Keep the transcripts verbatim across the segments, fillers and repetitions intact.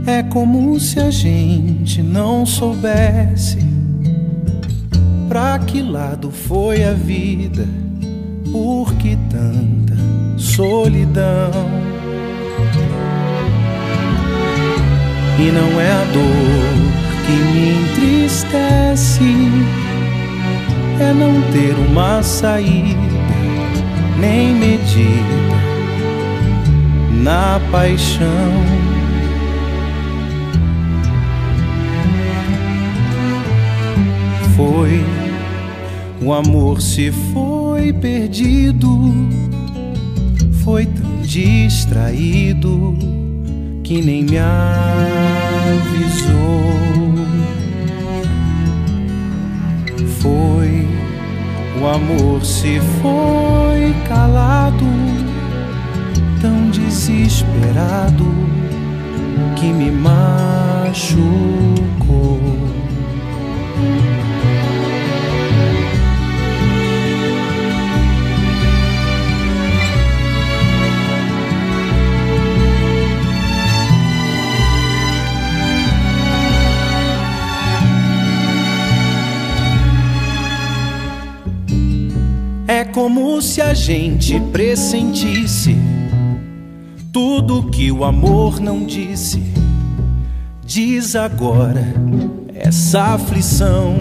É como se a gente não soubesse pra que lado foi a vida, por que tanta solidão. E não é a dor que me entristece, é não ter uma saída, nem medida na paixão. Foi, o amor se foi perdido, foi tão distraído que nem me avisou. Foi, o amor se foi calado, tão desesperado que me machucou. É como se a gente pressentisse tudo que o amor não disse. Diz agora essa aflição.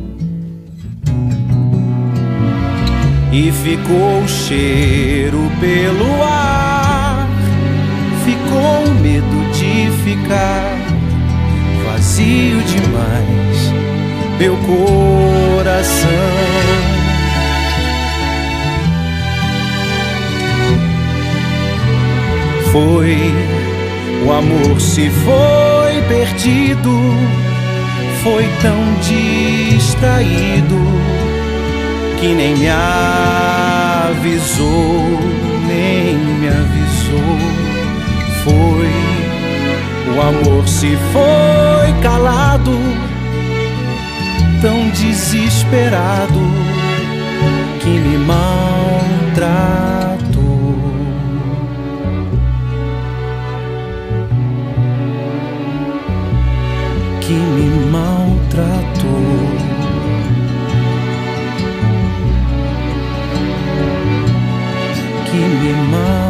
E ficou o cheiro pelo ar, ficou o medo de ficar vazio demais, meu coração. Foi, o amor se foi perdido, foi tão distraído que nem me avisou, nem me avisou. Foi, o amor se foi calado, tão desesperado que me maltratou. Que me maltratou, que me maltratou.